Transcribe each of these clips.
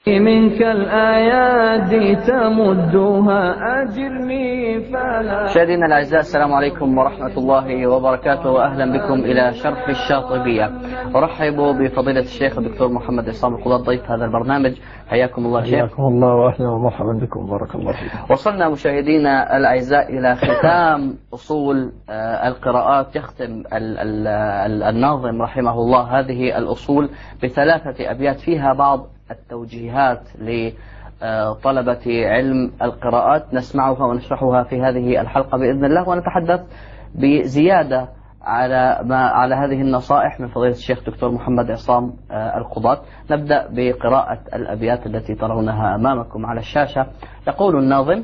منك الآيات تمدها أجرني فلا. مشاهدينا الأعزاء، السلام عليكم ورحمة الله وبركاته، وأهلا بكم إلى شرح الشاطبية. أرحب بفضيلة الشيخ الدكتور محمد عصام القضاة ضيف هذا البرنامج. حياكم الله شيخ. حياكم الله وأهلا ومرحبا بكم، بارك الله فيكم. وصلنا مشاهدينا الأعزاء إلى ختام أصول القراءات. يختم الناظم رحمه الله هذه الأصول بثلاثة أبيات فيها بعض التوجيهات لطلبة علم القراءات، نسمعها ونشرحها في هذه الحلقة بإذن الله، ونتحدث بزيادة على هذه النصائح من فضيلة الشيخ دكتور محمد عصام القضاة. نبدأ بقراءة الأبيات التي ترونها أمامكم على الشاشة. يقول الناظم: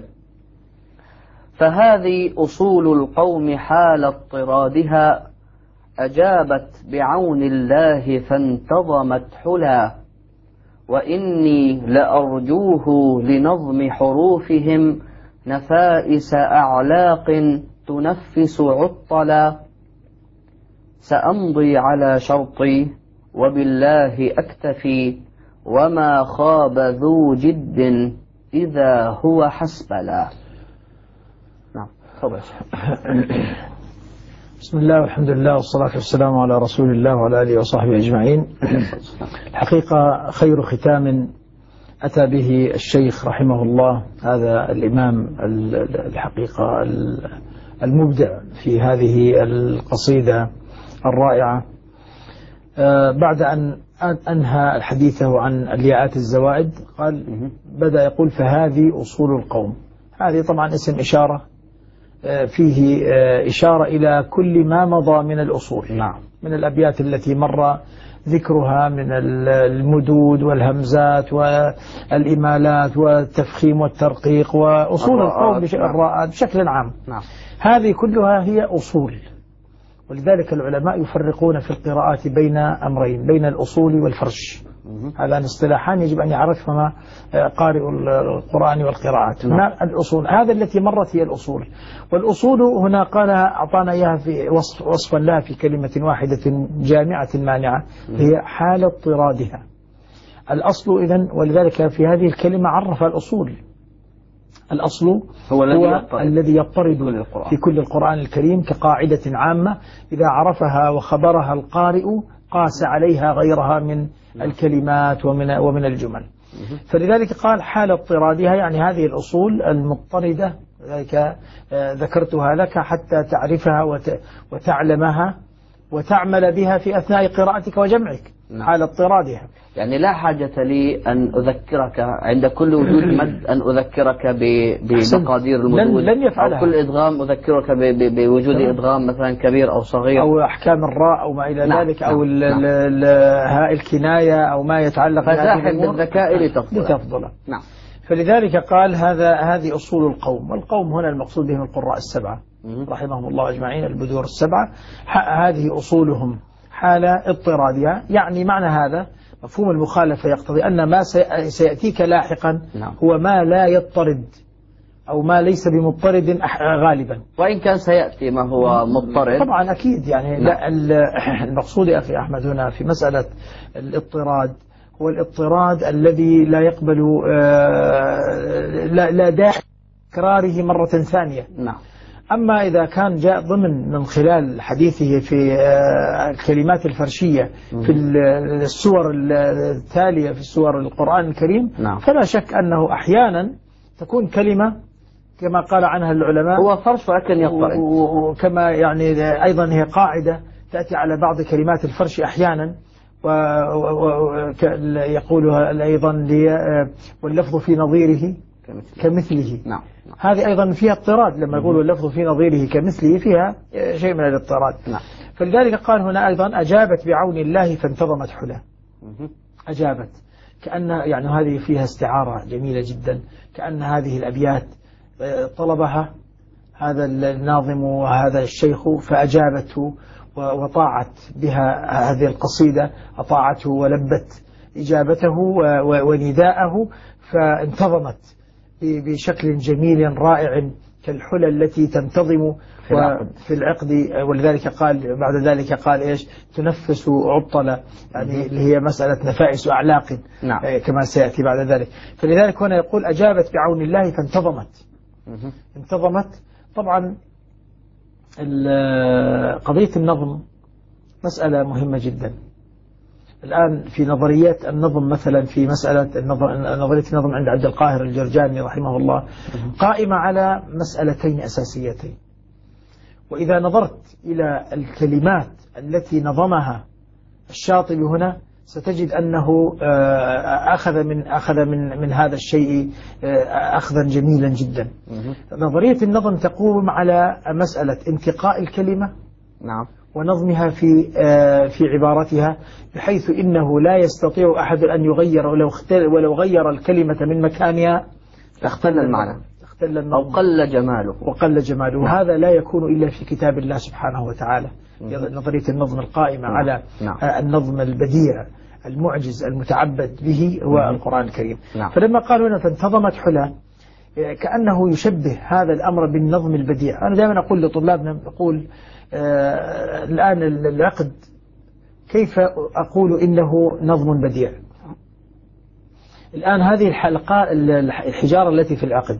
فهذه أصول القوم حال اضطرادها، أجابت بعون الله فانتظمت حلا، وإني لأرجوه لنظم حروفهم نفائس أعلاق تنفس عطلا، سأمضي على شرطي وبالله أكتفي، وما خاب ذو جد إذا هو حسبلا. نعم، تفضل. بسم الله والحمد لله والصلاة والسلام على رسول الله وعلى آله وصحبه أجمعين. الحقيقة خير ختام أتى به الشيخ رحمه الله، هذا الإمام الحقيقة المبدع في هذه القصيدة الرائعة، بعد أن أنهى حديثه عن الياءات الزوائد قال بدأ يقول: فهذه أصول القوم. هذه طبعا اسم إشارة فيه إشارة إلى كل ما مضى من الأصول. نعم. من الأبيات التي مر ذكرها من المدود والهمزات والإمالات والتفخيم والترقيق وأصول القوم الراءات بشكل عام. نعم. هذه كلها هي أصول، ولذلك العلماء يفرقون في القراءات بين أمرين: بين الأصول والفرش. هذان اصطلاحان يجب أن يعرفهما قارئ القرآن والقراءات. هنا الأصول، هذا التي مرت هي الأصول. والأصول هنا قال أعطانا إياها في وصفا لها في كلمة واحدة جامعة مانعة، هي حال اضطرادها. الأصل إذن، ولذلك في هذه الكلمة عرف الأصول. الأصل هو الذي يضطرد في كل القرآن الكريم كقاعدة عامة، إذا عرفها وخبرها القارئ قاس عليها غيرها من الكلمات ومن الجمل. فلذلك قال حال اضطرادها، يعني هذه الأصول المضطردة، ذلك ذكرتها لك حتى تعرفها وتعلمها وتعمل بها في أثناء قراءتك وجمعك. حال اضطرادها، يعني لا حاجة لي أن أذكرك عند كل وجود مد أن أذكرك بمقادير المدود، لن يفعلها. أو كل إدغام أذكرك بوجود إدغام مثلا كبير أو صغير، أو أحكام الراء أو ما إلى ذلك، أو هاء الكناية أو ما يتعلق فزاحم بالذكاء لتفضل. نعم. فلذلك قال هذه أصول القوم. والقوم هنا المقصود بهم القراء السبعة رحمهم الله أجمعين، البذور السبعة. هذه أصولهم حال اضطرادها، يعني معنى هذا مفهوم المخالفة يقتضي أن ما سيأتيك لاحقا هو ما لا يضطرد أو ما ليس بمضطرد غالبا، وإن كان سيأتي ما هو مضطرد طبعا أكيد. يعني لا المقصود يا أخي أحمد هنا في مسألة الاضطراد هو الاضطراد الذي لا يقبل لا داعي تكراره مرة ثانية. نعم. أما إذا كان جاء ضمن من خلال حديثه في الكلمات الفرشية في السور التالية في سور القرآن الكريم، فلا شك أنه أحيانا تكون كلمة كما قال عنها العلماء هو فرش ولكن يضطرد، وكما يعني أيضا هي قاعدة تأتي على بعض كلمات الفرش أحيانا، ويقولها أيضا واللفظ في نظيره كمثله. نعم. هذه أيضا فيها اضطراد، لما يقولوا اللفظ في نظيره كمثله فيها شيء من الاضطراد. نعم. فلذلك قال هنا أيضا أجابت بعون الله فانتظمت حلا. أجابت، كأن يعني هذه فيها استعارة جميلة جدا، كأن هذه الأبيات طلبها هذا الناظم وهذا الشيخ فأجابته وطاعت بها هذه القصيدة، أطاعته ولبت إجابته ونداءه، فانتظمت بشكل جميل رائع كالحلى التي تنتظم في العقد. ولذلك قال بعد ذلك قال إيش تنفس عطلة، يعني اللي هي مسألة نفائس أعلاق. نعم. كما سيأتي بعد ذلك. فلذلك هنا يقول أجابت بعون الله فانتظمت. انتظمت. طبعا قضية النظم مسألة مهمة جدا. الآن في نظريات النظم مثلا في مسألة نظرية النظم عند عبد القاهر الجرجاني رحمه الله قائمة على مسألتين أساسيتين. وإذا نظرت إلى الكلمات التي نظمها الشاطبي هنا ستجد أنه أخذ من هذا الشيء أخذا جميلا جدا. نظرية النظم تقوم على مسألة انتقاء الكلمة نعم ونظمها في عبارتها، بحيث إنه لا يستطيع أحد أن يغير ولو غير الكلمة من مكانها اختل المعنى أو قل جماله وقل جماله. وهذا لا يكون إلا في كتاب الله سبحانه وتعالى. نظرية النظم القائمة على النظم البديع المعجز المتعبد به هو القرآن الكريم. فلما قالوا هنا فانتظمت حلى كأنه يشبه هذا الأمر بالنظم البديع. أنا دائما أقول لطلابنا أقول الآن العقد كيف أقول إنه نظم بديع؟ الآن هذه الحجارة التي في العقد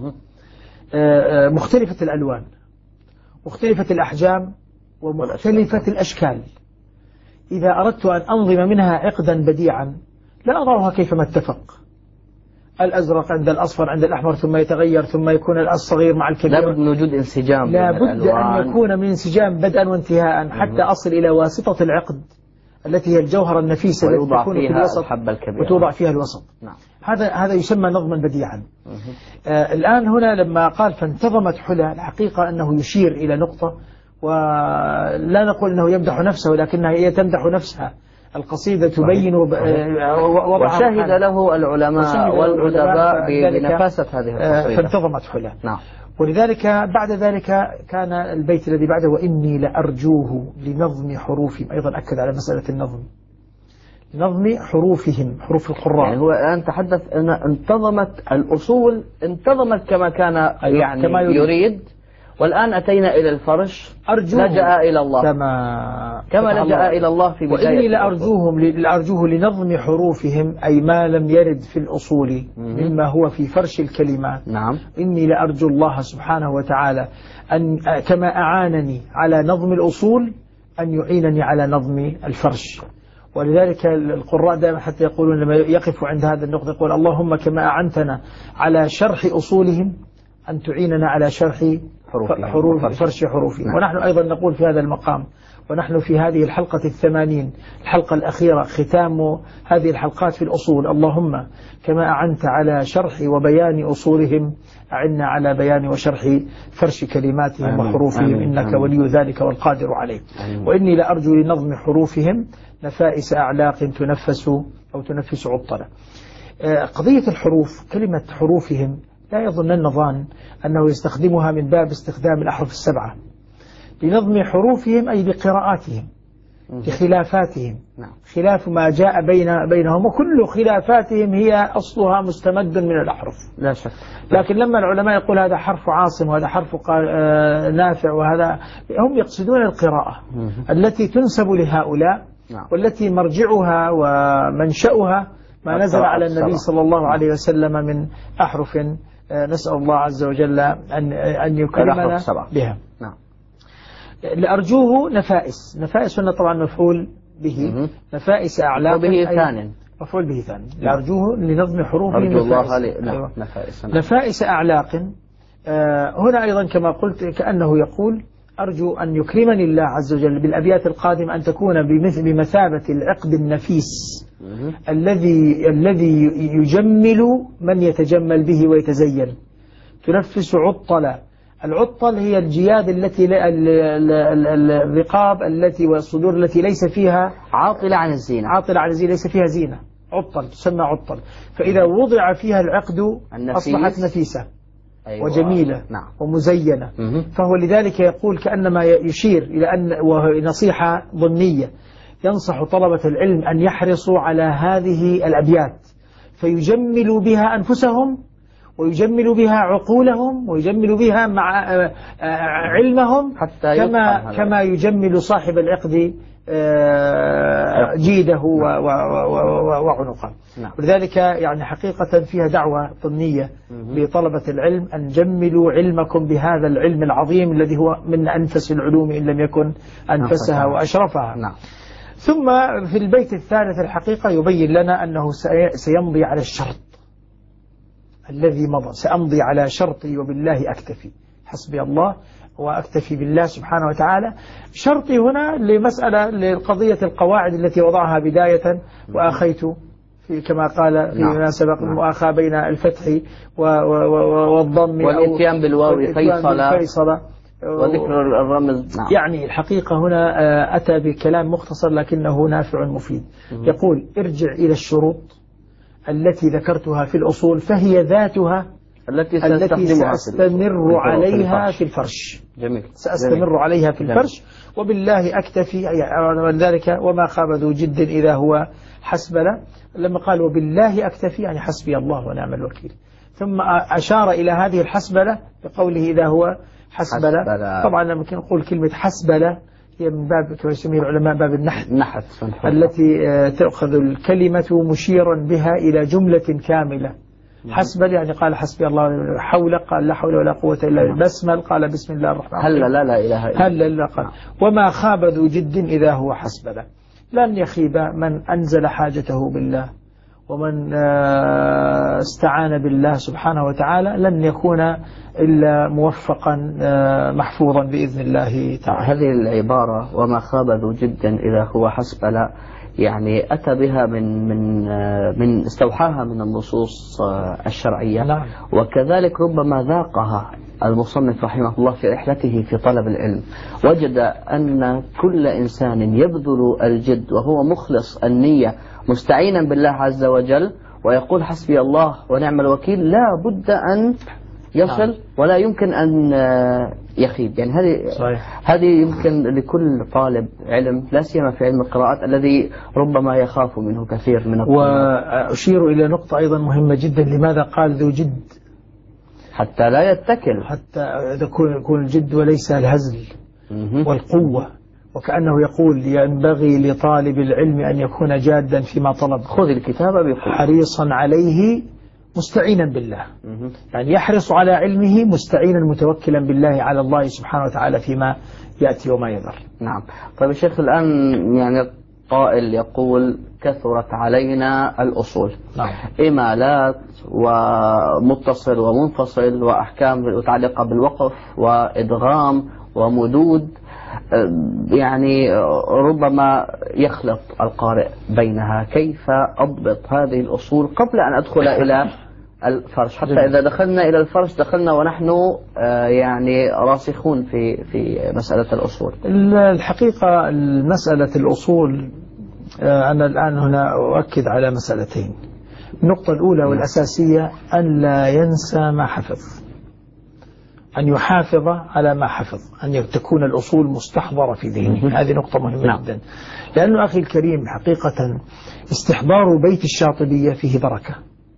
مختلفة الألوان، مختلفة الأحجام، ومختلفة الأشكال. إذا أردت أن أنظم منها عقدا بديعا لا أضعها كيفما اتفق، الأزرق عند الأصفر عند الأحمر ثم يتغير ثم يكون الصغير مع الكبير. لابد من وجود انسجام، لابد أن يكون من انسجام بدءا وانتهاء حتى أصل إلى واسطة العقد التي هي الجوهرة النفيسة التي تكون في الوسط وتوضع فيها الوسط. نعم. هذا يسمى نظما بديعا. الآن هنا لما قال فانتظمت حلى الحقيقة أنه يشير إلى نقطة، ولا نقول أنه يمدح نفسه ولكنها هي تمدح نفسها. القصيدة تبين وشهد له العلماء والأدباء بنفاسة هذه القصيدة فانتظمت حلى. نعم. ولذلك بعد ذلك كان البيت الذي بعده وإني لأرجوه لنظم حروفهم، أيضا أكد على مسألة النظم، لنظم حروفهم حروف القراء. يعني هو الآن تحدث أن انتظمت الأصول، انتظمت كما كان يعني كما يريد. والآن أتينا إلى الفرش لجأ إلى الله كما لجأ إلى الله في بداية. وإني لأرجوه لنظم حروفهم، أي ما لم يرد في الأصول مما هو في فرش الكلمات. نعم. إني لأرجو الله سبحانه وتعالى أن كما أعانني على نظم الأصول أن يعينني على نظم الفرش. ولذلك القراء دائما حتى يقولون لما يقفوا عند هذا النقطة يقول اللهم كما أعنتنا على شرح أصولهم أن تعيننا على شرح فرش حروفهم. ونحن أيضا نقول في هذا المقام ونحن في هذه الحلقة 80 الحلقة الأخيرة ختام هذه الحلقات في الأصول، اللهم كما أعنت على شرح وبيان أصولهم أعنا على بيان وشرح فرش كلماتهم وحروفهم إنك ولي ذلك والقادر عليه. وإني لأرجو لنظم حروفهم نفائس أعلاق تنفس عطلة. قضية الحروف كلمة حروفهم لا يظنن ظان أنه يستخدمها من باب استخدام الأحرف السبعة، لنظم حروفهم أي بقراءاتهم بخلافاتهم. خلاف ما جاء بينهم، وكل خلافاتهم هي أصلها مستمد من الأحرف لا شك. لكن لما العلماء يقول هذا حرف عاصم وهذا حرف نافع وهذا، هم يقصدون القراءة التي تنسب لهؤلاء والتي مرجعها ومنشأها ما نزل على النبي صلى الله عليه وسلم من أحرف نسأل الله عز وجل أن يكرمنا بها. نعم. لأرجوه نفائس هنا طبعا مفعول به، نفائس أعلاق مفعول به ثاني. لأرجوه لنظم حروفه نفائس أعلاق. هنا أيضا كما قلت كأنه يقول أرجو أن يكرمني الله عز وجل بالأبيات القادمة أن تكون بمثابة العقد النفيس الذي يجمل من يتجمل به ويتزين. تنفس عطلة. العطل هي الجياد التي الرقاب التي والصدور التي ليس فيها عاطلة عن الزينة ليس فيها زينة، عطل تسمى عطل. فإذا وضع فيها العقد أصبحت نفيسة وجميلة ومزينة. فهو لذلك يقول كأنما يشير إلى أن وهي نصيحة ضمنية ينصح طلبة العلم أن يحرصوا على هذه الأبيات فيجملوا بها أنفسهم ويجمل بها عقولهم ويجمل بها مع علمهم، حتى كما يجمل صاحب العقد جيده وعنقه. نعم. ولذلك يعني حقيقة فيها دعوة ضمنية لطلبة العلم أن جملوا علمكم بهذا العلم العظيم الذي هو من أنفس العلوم إن لم يكن أنفسها وأشرفها. نعم. ثم في البيت الثالث الحقيقة يبين لنا أنه سيمضي على الشرط الذي مضى، سأمضي على شرطي وبالله أكتفي، حسبي الله وأكتفي بالله سبحانه وتعالى. شرطي هنا لمسألة لقضية القواعد التي وضعها بداية، وآخيت كما قال فيما سبق المؤاخاة بين الفتح والضم والإتيان بالواو فيصلة وذكر الرمز. يعني الحقيقة هنا أتى بكلام مختصر لكنه نافع مفيد. يقول ارجع إلى الشروط التي ذكرتها في الأصول فهي ذاتها التي سأستمر عليها في الفرش. جميل. سأستمر عليها في الفرش وبالله أكتفي. ذلك وما خاب ذو جد إذا هو حسبل، لما قال وبالله أكتفي يعني حسبي الله ونعم الوكيل. ثم أشار إلى هذه الحسبلة بقوله إذا هو حسبلة. طبعا لما نقول كلمة حسبلة هي من باب كما يسميه العلماء باب النحت التي تأخذ الكلمة مشيرا بها إلى جملة كاملة. حسبل يعني قال حسبي الله، حول قال لا حول ولا قوة إلا بالله، بسمل قال بسم الله الرحمن الرحيم، هل لا إله إلا هل لا قال وما خاب ذو جد إذا هو حسبله. لن يخيب من أنزل حاجته بالله ومن استعان بالله سبحانه وتعالى، لن يكون إلا موفقا محفوظا بإذن الله تعالى. هذه العبارة وما خاب ذو جد إذا هو حسبل يعني أتى بها من استوحاها من النصوص الشرعية. نعم. وكذلك ربما ذاقها المصنف رحمه الله في رحلته في طلب العلم، وجد أن كل إنسان يبذل الجد وهو مخلص النية مستعينا بالله عز وجل ويقول حسبي الله ونعم الوكيل لا بد أن يصل ولا يمكن أن يخيب. يعني هذه يمكن لكل طالب علم لا سيما في علم القراءات الذي ربما يخاف منه كثير من الطلاب. وأشير إلى نقطة أيضا مهمة جدا، لماذا قال ذو جد؟ حتى لا يتكل، حتى يكون الجد وليس الهزل والقوة، وكأنه يقول ينبغي لطالب العلم أن يكون جادا فيما طلب، خذ الكتاب بقوة، حريصا عليه مستعينا بالله. يعني يحرص على علمه مستعينا متوكلا بالله على الله سبحانه وتعالى فيما يأتي وما يذر. نعم. طيب الشيخ الآن يعني قائل يقول كثرت علينا الأصول. نعم. إمالات ومتصل ومنفصل وأحكام متعلقة بالوقف وإدغام ومدود، يعني ربما يخلط القارئ بينها. كيف أضبط هذه الأصول قبل أن أدخل إلى الفرش، حتى إذا دخلنا إلى الفرش دخلنا ونحن يعني راسخون في مسألة الأصول؟ الحقيقة مسألة الأصول أنا الآن هنا أؤكد على مسألتين. النقطة الأولى والأساسية أن لا ينسى ما حفظ، أن يحافظ على ما حفظ، أن تكون الأصول مستحضرة في ذهنه. هذه نقطة مهمة جدا، لأنه أخي الكريم حقيقة استحضار بيت الشاطبية فيه بركة.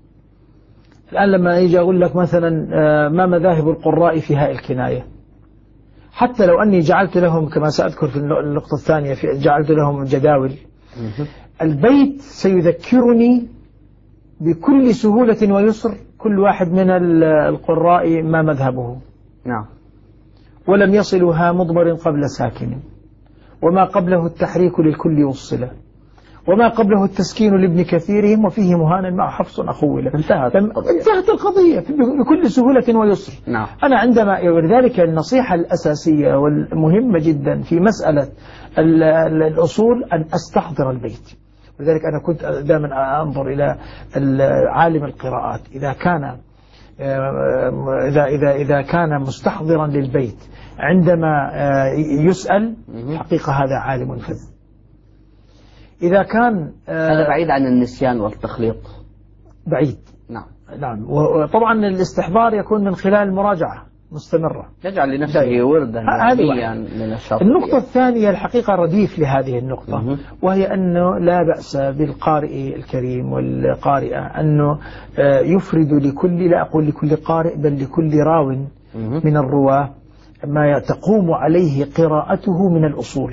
الآن لما يجي أقول لك مثلا ما مذاهب القراء في هاء الكناية، حتى لو أني جعلت لهم كما سأذكر في النقطة الثانية جعلت لهم جداول، البيت سيذكرني بكل سهولة ويسر كل واحد من القراء ما مذهبه. نعم. ولم يصلها مضمر قبل ساكن، وما قبله التحريك للكل والصلة، وما قبله التسكين لابن كثيرهم، وفيه مهانا مع حفص أخوله. انتهت القضية بكل سهولة ويسر. نعم. أنا عندما ولذلك النصيحة الأساسية والمهمة جدا في مسألة الأصول أن أستحضر البيت. ولذلك أنا كنت دائما أنظر إلى عالم القراءات إذا كان مستحضرا للبيت عندما يسأل، حقيقة هذا عالم فذ. إذا كان هذا بعيد عن النسيان والتخليط، بعيد. نعم. نعم. وطبعا الاستحضار يكون من خلال المراجعة، مستمرة، يجعل لنفسه وردا يوميا من الشاطبية. النقطة الثانية الحقيقة رديف لهذه النقطة، وهي أنه لا بأس بالقارئ الكريم والقارئة أنه يفرد لكل، لا أقول لكل قارئ بل لكل راو من الرواة ما تقوم عليه قراءته من الأصول،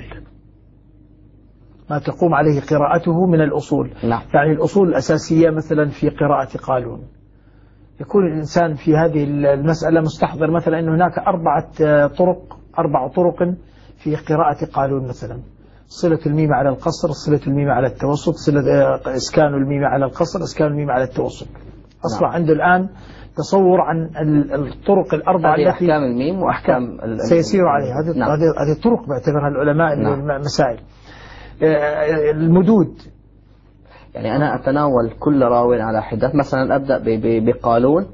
ما تقوم عليه قراءته من الأصول. نعم. يعني الأصول الأساسية مثلا في قراءة قالون، يكون الإنسان في هذه المسألة مستحضر مثلا أن هناك أربع طرق في قراءة قالون، مثلا صلة الميم على القصر، صلة الميم على التوسط، إسكان الميم على القصر، إسكان الميم على التوسط. أصبح عنده الآن تصور عن الطرق الأربعة التي أحكام الميم وأحكام سيسير عليها. هذه الطرق باعتبارها العلماء المسائل. المدود، يعني أنا أتناول كل راو على حدة، مثلا أبدأ بقالون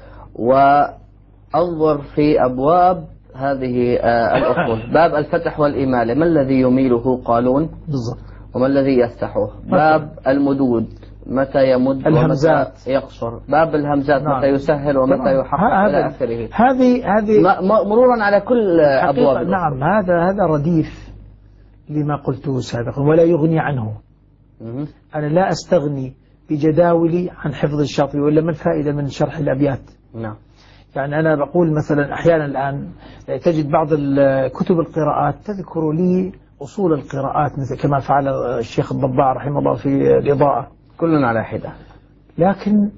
وأنظر في أبواب هذه الأصول. باب الفتح والإمالة ما الذي يميله قالون بالضبط، وما الذي يفتحه؟ باب المدود متى يمد الهمزات ومتى يقصر؟ باب الهمزات نعم. متى يسهل ومتى يحقق إلى آخره. هذه مرورا على كل أبواب. نعم، هذا رديف لما قلته سابقا ولا يغني عنه. أنا لا أستغني بجداولي عن حفظ الشاطبي، ولا ما الفائدة من شرح الأبيات؟ نعم. يعني أنا بقول مثلا أحيانا الآن تجد بعض كتب القراءات تذكر لي أصول القراءات، مثل كما فعل الشيخ الضباع رحمه الله في الإضاءة، كلنا على حدة، لكن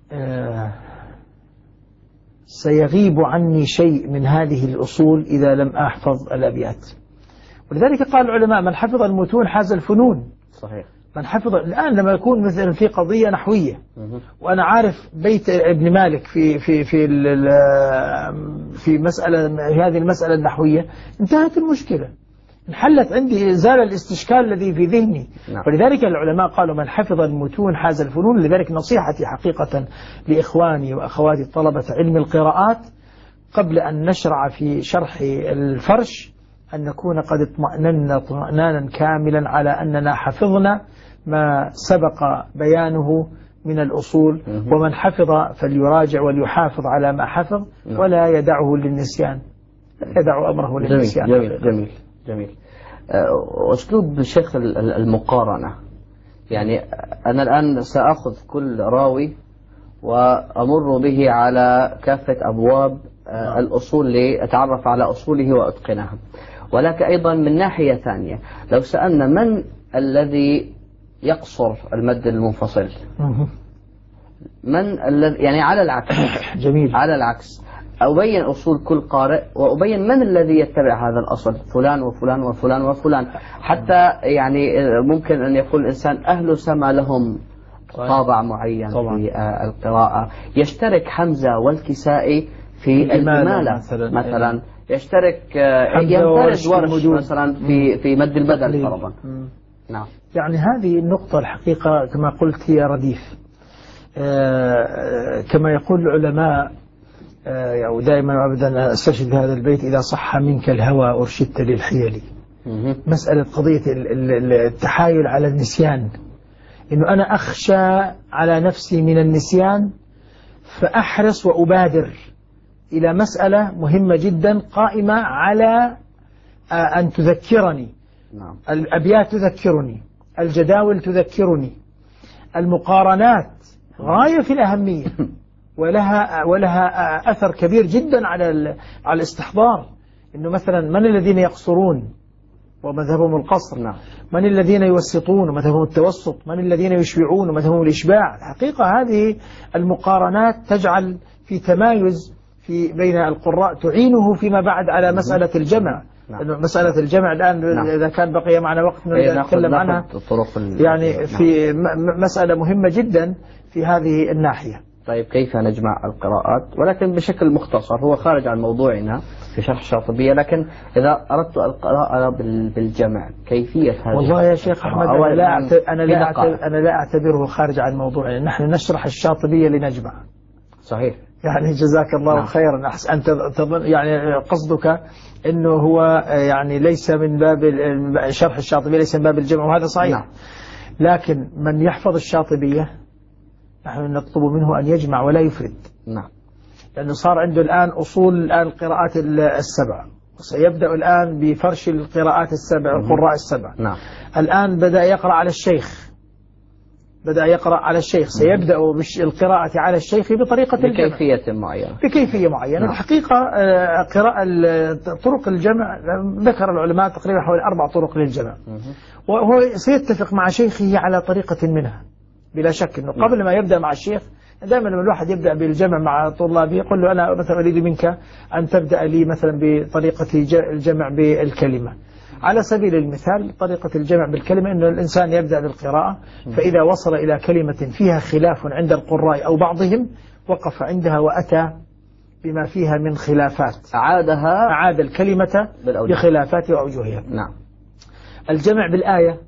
سيغيب عني شيء من هذه الأصول إذا لم أحفظ الأبيات. ولذلك قال العلماء من حفظ المتون حاز الفنون. صحيح. من حفظ الآن لما يكون مثلا في قضية نحوية وأنا عارف بيت ابن مالك في مسألة، هذه المسألة النحوية، انتهت المشكلة، انحلت عندي، زال الاستشكال الذي في ذهني. نعم. ولذلك العلماء قالوا من حفظ المتون حاز الفنون. لذلك نصيحتي حقيقة لإخواني وأخواتي طلبة علم القراءات قبل أن نشرع في شرح الفرش أن نكون قد اطمأننا اطمئنانا كاملا على أننا حفظنا ما سبق بيانه من الأصول. ومن حفظ فليراجع وليحافظ على ما حفظ ولا يدعه للنسيان، يدع أمره للنسيان. جميل جميل جميل. أسلوب الشيخ المقارنة، يعني أنا الآن سأخذ كل راوي وأمر به على كافة أبواب الأصول لأتعرف على أصوله وأتقنها. ولكن أيضا من ناحية ثانية لو سألنا من الذي يقصر المد المنفصل، من الذي، يعني على العكس جميل، على العكس أبين أصول كل قارئ وأبين من الذي يتبع هذا الأصل، فلان وفلان وفلان وفلان، حتى يعني ممكن أن يقول الإنسان أهل سما لهم طابع معين طبعا في القراءة. يشترك حمزة والكسائي في الإمالة مثلا يشترك ينفرد ورش مثلا في مد البدل فرضا. نعم. يعني هذه النقطة الحقيقة كما قلت هي رديف. كما يقول العلماء، ودائما وابدا استشهد هذا البيت: إذا صح منك الهوى أرشدت للحيل. مسألة قضية التحايل على النسيان، إنه أنا أخشى على نفسي من النسيان فأحرص وأبادر إلى مسألة مهمة جدا قائمة على أن تذكرني. نعم. الأبيات تذكرني، الجداول تذكرني، المقارنات غاية في الأهمية ولها أثر كبير جدا على الاستحضار. إنه مثلا من الذين يقصرون ومذهبهم القصر؟ نعم. من الذين يوسطون ومذهبهم التوسط؟ من الذين يشبعون ومذهبهم الإشباع؟ الحقيقة هذه المقارنات تجعل في تمايز بين القراء تعينه فيما بعد على مسألة الجمع. نعم. مسألة الجمع الآن نعم. إذا كان بقي معنا وقت نتكلم عنها، يعني في مسألة مهمة جدا في هذه الناحية. طيب كيف نجمع القراءات؟ ولكن بشكل مختصر، هو خارج عن موضوعنا في شرح الشاطبية، لكن إذا أردت القراءة بالجمع كيفية هذا؟ والله يا شيخ أحمد أنا لا أعتبره خارج عن موضوعنا. نحن نشرح الشاطبية لنجمع. صحيح. يعني جزاك الله نعم. خيرا. أنت تظن يعني قصدك إنه هو يعني ليس من باب شرح الشاطبية، ليس من باب الجمع، وهذا صحيح. نعم. لكن من يحفظ الشاطبية نحن نطلب منه أن يجمع ولا يفرد. نعم. لأنه صار عنده الآن أصول الآن القراءات السبع، سيبدأ الآن بفرش القراءات السبع، القراء السبع. نعم. الآن بدأ يقرأ على الشيخ، سيبدأ بالقراءة على الشيخ بطريقة الجمع بكيفية معينة. نعم. الحقيقة قراءة طرق الجمع ذكر العلماء تقريبا حوالي 4 طرق للجمع، وهو سيتفق مع شيخه على طريقة منها بلا شك. إنه قبل ما يبدأ مع الشيخ، دائما لما الواحد يبدأ بالجمع مع طلابه يقول له أنا مثلا أريد منك أن تبدأ لي مثلا بطريقة الجمع بالكلمة. على سبيل المثال طريقة الجمع بالكلمة أنه الإنسان يبدأ بالقراءة، فإذا وصل إلى كلمة فيها خلاف عند القراء أو بعضهم وقف عندها وأتى بما فيها من خلافات، أعاد الكلمة بخلافات وأوجهها. نعم. الجمع بالآية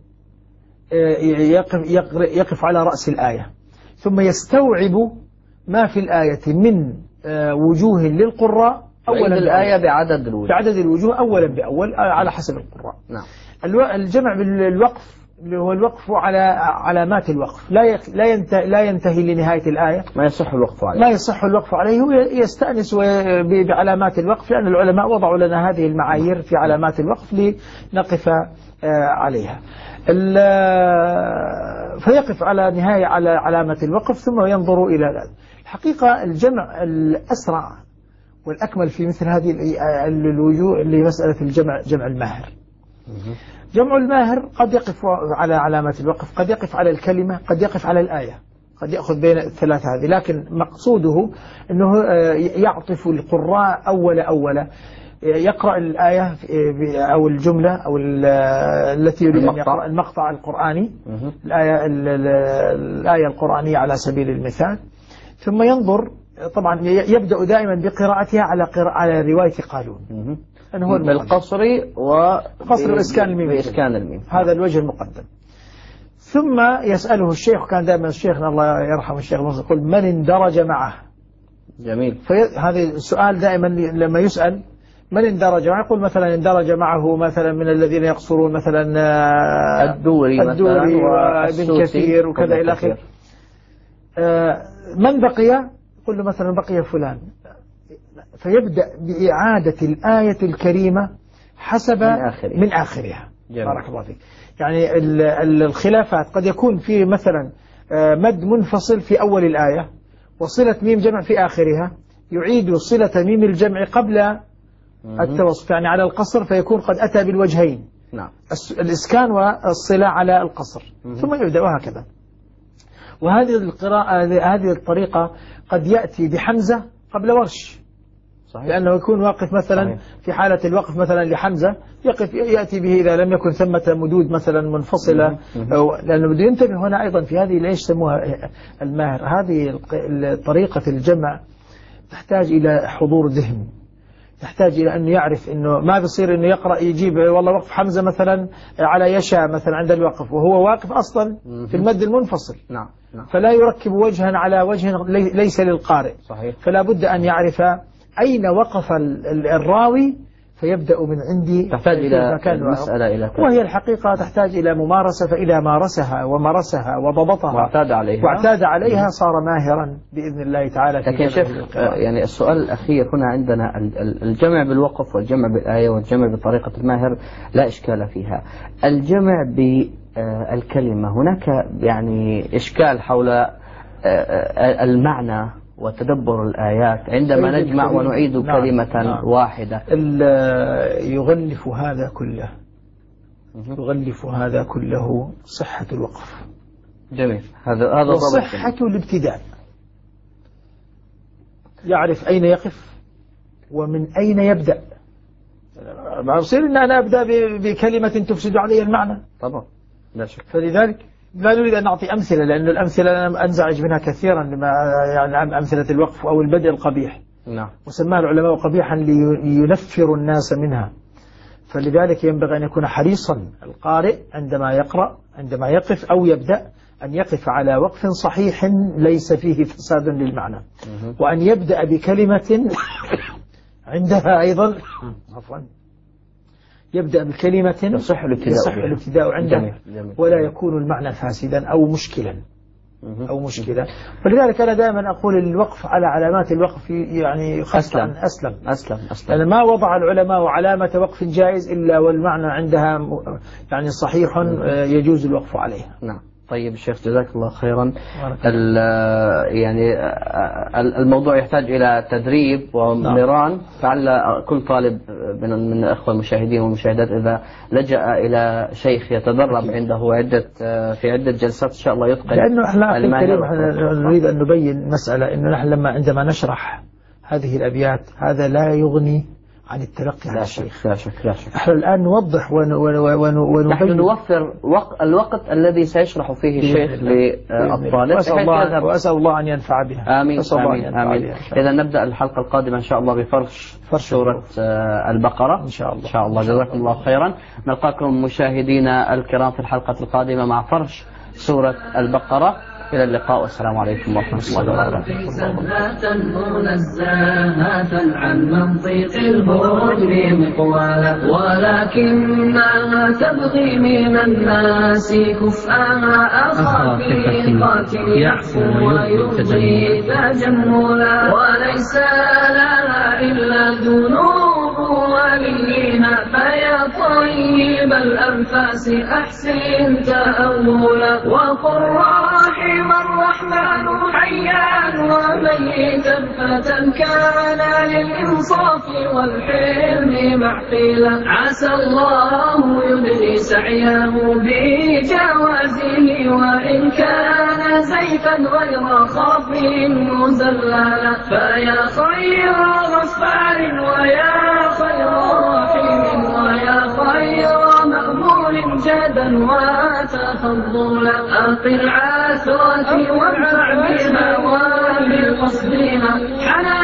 يقف على رأس الآية، ثم يستوعب ما في الآية من وجوه للقراء، أولا الآية بعدد الوجوه أولا بأول على حسب القراء. نعم. الجمع بالوقف اللي هو الوقف على علامات الوقف، لا ينتهي لنهاية الآية، ما يصح الوقف عليه، ويستأنس بعلامات الوقف، لأن العلماء وضعوا لنا هذه المعايير في علامات الوقف لنقف عليها. فيقف على نهاية على علامة الوقف ثم ينظر إلى ذلك. الحقيقة الجمع الأسرع والأكمل في مثل هذه الوجوه اللي مسألة جمع الماهر. جمع الماهر قد يقف على علامة الوقف، قد يقف على الكلمة، قد يقف على الآية، قد يأخذ بين الثلاثة هذه، لكن مقصوده أنه يعطف القراء أولا يقرأ الآية أو الجملة أو التي يريد أن يقرأ المقطع القرآني، الآية القرآنية على سبيل المثال، ثم ينظر. طبعا يبدأ دائما بقراءتها على رواية قالون، هو بالقصر وإسكان الميم. هذا الوجه المقدم. ثم يسأله الشيخ، كان دائما شيخنا الله يرحمه الشيخ مصر يقول من اندرج معه. جميل. هذا السؤال دائما لما يسأل من اندرج معه، يقول مثلا اندرج معه مثلا من الذين يقصرون مثلا الدوري وابن كثير وكذا إلى آخره. من بقي؟ يقول له مثلا بقي فلان، فيبدأ بإعادة الآية الكريمة حسب من آخرها. بارك الله فيك. يعني الخلافات قد يكون في مثلا مد منفصل في أول الآية وصلة ميم جمع في آخرها، يعيد صلة ميم الجمع قبل التوسط، يعني على القصر، فيكون قد أتى بالوجهين. نعم. الإسكان والصلة على القصر، ثم يبدأ وهكذا. وهذه القراءة هذه الطريقة قد يأتي بحمزة قبل ورش. صحيح. لأنه يكون واقف مثلا. صحيح. في حالة الوقف مثلا لحمزة يأتي به إذا لم يكن ثمة مدود مثلا منفصلة، لأنه بده ينتبه هنا أيضا في هذه ليش سموها الماهر. هذه طريقة الجمع تحتاج إلى حضور ذهن، تحتاج إلى أنه يعرف أنه ما بيصير أنه يقرأ يجيب والله وقف حمزة مثلا على يشاء مثلا عند الوقف وهو واقف أصلا في المد المنفصل. نعم. فلا يركب وجها على وجه ليس للقارئ. صحيح. فلا بد أن يعرف أين وقف الراوي فيبدأ من عندي. تحتاج إلى مسألة وهي الحقيقة تحتاج إلى ممارسة، فإذا مارسها ومارسها وضبطها واعتاد عليها صار ماهرا بإذن الله تعالى. لكن شيخ يعني السؤال الأخير هنا عندنا الجمع بالوقف والجمع بالآية والجمع بطريقة الماهر لا إشكال فيها. الجمع بالكلمة هناك يعني إشكال حول المعنى وتدبر الآيات عندما نجمع ونعيد كلمة واحدة. يغلف هذا كله صحة الوقف. جميل. هذا وصحة الابتداء، يعرف أين يقف ومن أين يبدأ. ما يصير أن أنا أبدأ بكلمة تفسد علي المعنى طبعا، لا شك. فلذلك لا نريد أن نعطي أمثلة، لأن الأمثلة أنا أنزعج منها كثيرا، لما يعني أمثلة الوقف أو البدء القبيح. نعم. وسماها العلماء قبيحا لينفر الناس منها. فلذلك ينبغي أن يكون حريصا القارئ عندما يقرأ، عندما يقف أو يبدأ، أن يقف على وقف صحيح ليس فيه فساد للمعنى، وأن يبدأ بكلمة عندها أيضا يبدأ بكلمة يصح الابتداء عنده ولا يكون المعنى فاسدا أو مشكلا. أو مشكلة. ولذلك أنا دائما أقول الوقف على علامات الوقف يعني أسلم. لأن ما وضع العلماء علامة وقف جائز إلا والمعنى عندها يعني صحيح يجوز الوقف عليها. نعم. طيب الشيخ جزاك الله خيرا. يعني الموضوع يحتاج إلى تدريب ومران، فعل كل طالب من الأخوة المشاهدين والمشاهدات إذا لجأ إلى شيخ يتدرب عنده في عدة جلسات إن شاء الله يتقن. لأنه احنا نريد أن نبين مسألة، إنه نحن لما عندما نشرح هذه الأبيات هذا لا يغني عن التلقي على الشيخ. لا شك. نحن الآن نوضح ونبين. نحن نوفر الوقت الذي سيشرح فيه الشيخ للطالب، وأسأل الله أن ينفع بها. آمين. إذا نبدأ الحلقة القادمة إن شاء الله بفرش سورة البقرة إن شاء الله. جزاكم الله خيرا. نلقاكم مشاهدينا الكرام في الحلقة القادمة مع فرش سورة البقرة. إلى اللقاء والسلام عليكم ورحمة الله وبركاته. منزهة عن منطق الهجر مقوالا، ولكنها تبغي من الناس كفءها أخافيقات يعفو ويرضي تجملا، وليس لها إلا ذنوب وليها، فيا طيب الأنفاس أحسن تأولا، وقل رحم الرحمن حيا وميتا فتى كان للإنصاف والحلم معقلا، عسى الله يدري سعيه بجوازه، وإن كان زيفا غير خاف مزللا، فيا خير غفار ويا خير رحيم ويا خير مأمول جادا وتفضلا، أقل عثرتي وانفع بها وبقصدها